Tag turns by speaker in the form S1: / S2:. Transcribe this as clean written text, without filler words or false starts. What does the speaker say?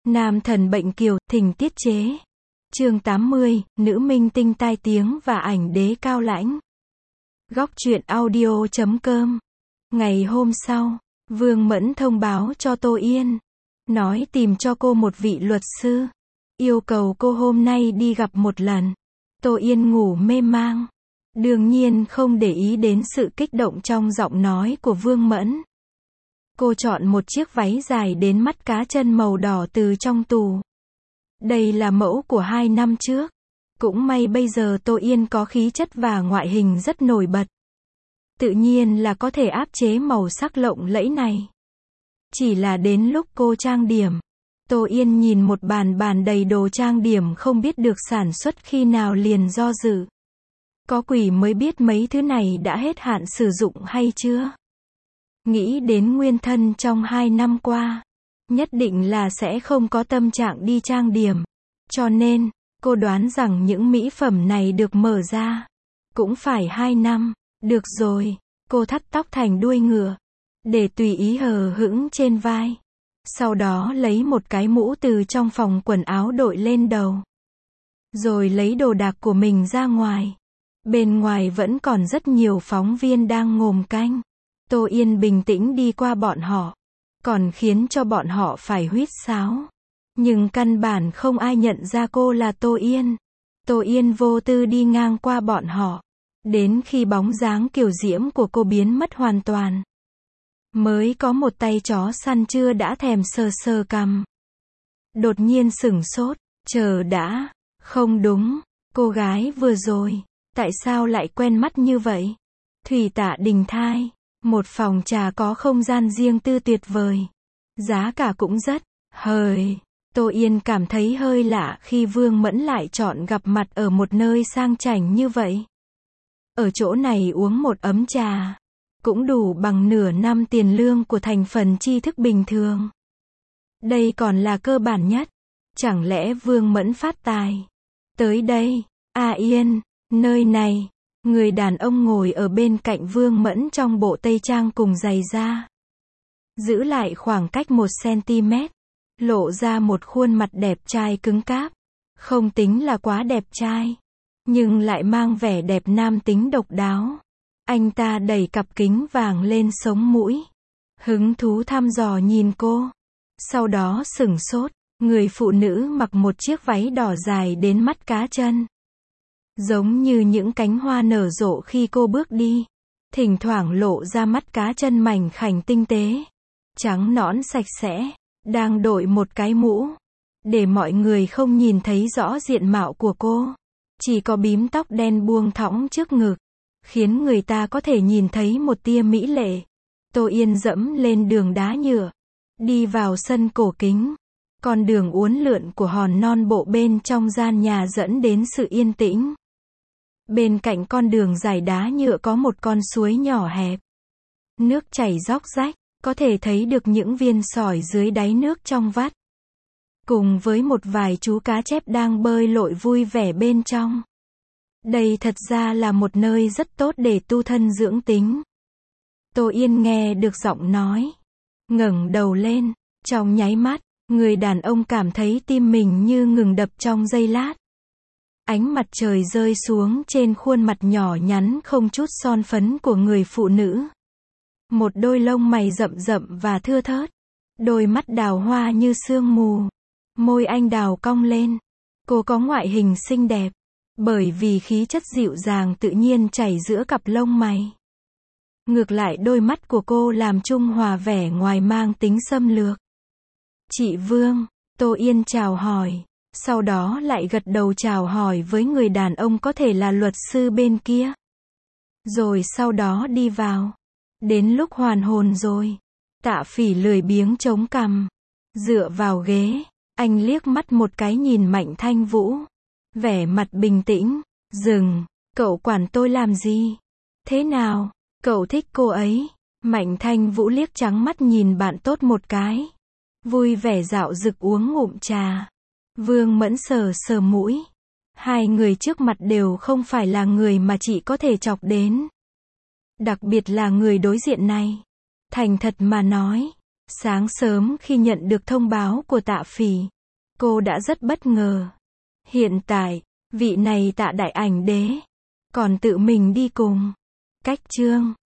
S1: Nam thần bệnh kiều, thỉnh tiết chế. Chương 80, nữ minh tinh tai tiếng và ảnh đế cao lãnh. Góc truyện audio.com. Ngày hôm sau, Vương Mẫn thông báo cho Tô Yên, nói tìm cho cô một vị luật sư, yêu cầu cô hôm nay đi gặp một lần. Tô Yên ngủ mê mang, đương nhiên không để ý đến sự kích động trong giọng nói của Vương Mẫn. Cô chọn một chiếc váy dài đến mắt cá chân màu đỏ từ trong tủ. Đây là mẫu của 2 năm trước. Cũng may bây giờ Tô Yên có khí chất và ngoại hình rất nổi bật. Tự nhiên là có thể áp chế màu sắc lộng lẫy này. Chỉ là đến lúc cô trang điểm, Tô Yên nhìn một bàn đầy đồ trang điểm không biết được sản xuất khi nào liền do dự. Có quỷ mới biết mấy thứ này đã hết hạn sử dụng hay chưa. Nghĩ đến nguyên thân trong 2 năm qua, nhất định là sẽ không có tâm trạng đi trang điểm. Cho nên, cô đoán rằng những mỹ phẩm này được mở ra cũng phải 2 năm. Được rồi, cô thắt tóc thành đuôi ngựa, để tùy ý hờ hững trên vai. Sau đó lấy một cái mũ từ trong phòng quần áo đội lên đầu. Rồi lấy đồ đạc của mình ra ngoài. Bên ngoài vẫn còn rất nhiều phóng viên đang ngồm canh. Tô Yên bình tĩnh đi qua bọn họ, còn khiến cho bọn họ phải huýt sáo. Nhưng căn bản không ai nhận ra cô là Tô Yên. Tô Yên vô tư đi ngang qua bọn họ, đến khi bóng dáng kiều diễm của cô biến mất hoàn toàn. Mới có một tay chó săn chưa đã thèm sờ sờ cằm. Đột nhiên sửng sốt, chờ đã, không đúng, cô gái vừa rồi, tại sao lại quen mắt như vậy? Thủy Tạ Đình Thai, một phòng trà có không gian riêng tư tuyệt vời. Giá cả cũng rất hời. Tô Yên cảm thấy hơi lạ khi Vương Mẫn lại chọn gặp mặt ở một nơi sang chảnh như vậy. Ở chỗ này uống một ấm trà cũng đủ bằng nửa năm tiền lương của thành phần tri thức bình thường. Đây còn là cơ bản nhất. Chẳng lẽ Vương Mẫn phát tài? Tới đây, Yên, nơi này. Người đàn ông ngồi ở bên cạnh Vương Mẫn trong bộ tây trang cùng giày da. Giữ lại khoảng cách 1 cm. Lộ ra một khuôn mặt đẹp trai cứng cáp. Không tính là quá đẹp trai, nhưng lại mang vẻ đẹp nam tính độc đáo. Anh ta đẩy cặp kính vàng lên sống mũi, hứng thú thăm dò nhìn cô. Sau đó sửng sốt, người phụ nữ mặc một chiếc váy đỏ dài đến mắt cá chân, giống như những cánh hoa nở rộ khi cô bước đi. Thỉnh thoảng lộ ra mắt cá chân mảnh khảnh tinh tế, trắng nõn sạch sẽ, đang đội một cái mũ, để mọi người không nhìn thấy rõ diện mạo của cô. Chỉ có bím tóc đen buông thõng trước ngực, khiến người ta có thể nhìn thấy một tia mỹ lệ. Tô Yên dẫm lên đường đá nhựa, đi vào sân cổ kính. Con đường uốn lượn của hòn non bộ bên trong gian nhà dẫn đến sự yên tĩnh. Bên cạnh con đường dài đá nhựa có một con suối nhỏ hẹp. Nước chảy róc rách, có thể thấy được những viên sỏi dưới đáy nước trong vắt. Cùng với một vài chú cá chép đang bơi lội vui vẻ bên trong. Đây thật ra là một nơi rất tốt để tu thân dưỡng tính. Tô Yên nghe được giọng nói, ngẩng đầu lên, trong nháy mắt, người đàn ông cảm thấy tim mình như ngừng đập trong giây lát. Ánh mặt trời rơi xuống trên khuôn mặt nhỏ nhắn không chút son phấn của người phụ nữ. Một đôi lông mày rậm rậm và thưa thớt, đôi mắt đào hoa như sương mù, môi anh đào cong lên. Cô có ngoại hình xinh đẹp, bởi vì khí chất dịu dàng tự nhiên chảy giữa cặp lông mày. Ngược lại đôi mắt của cô làm trung hòa vẻ ngoài mang tính xâm lược. Chị Vương, Tô Yên chào hỏi, sau đó lại gật đầu chào hỏi với người đàn ông có thể là luật sư bên kia. Rồi sau đó đi vào. Đến lúc hoàn hồn rồi, Tạ Phỉ lười biếng chống cằm, dựa vào ghế. Anh liếc mắt một cái nhìn Mạnh Thanh Vũ, vẻ mặt bình tĩnh. Dừng, cậu quản tôi làm gì? Thế nào, cậu thích cô ấy? Mạnh Thanh Vũ liếc trắng mắt nhìn bạn tốt một cái, vui vẻ dạo dực uống ngụm trà. Vương Mẫn sờ sờ mũi. Hai người trước mặt đều không phải là người mà chị có thể chọc đến. Đặc biệt là người đối diện này. Thành thật mà nói, sáng sớm khi nhận được thông báo của Tạ Phỉ, Cô đã rất bất ngờ. Hiện tại, vị này Tạ đại ảnh đế còn tự mình đi cùng. Cách chương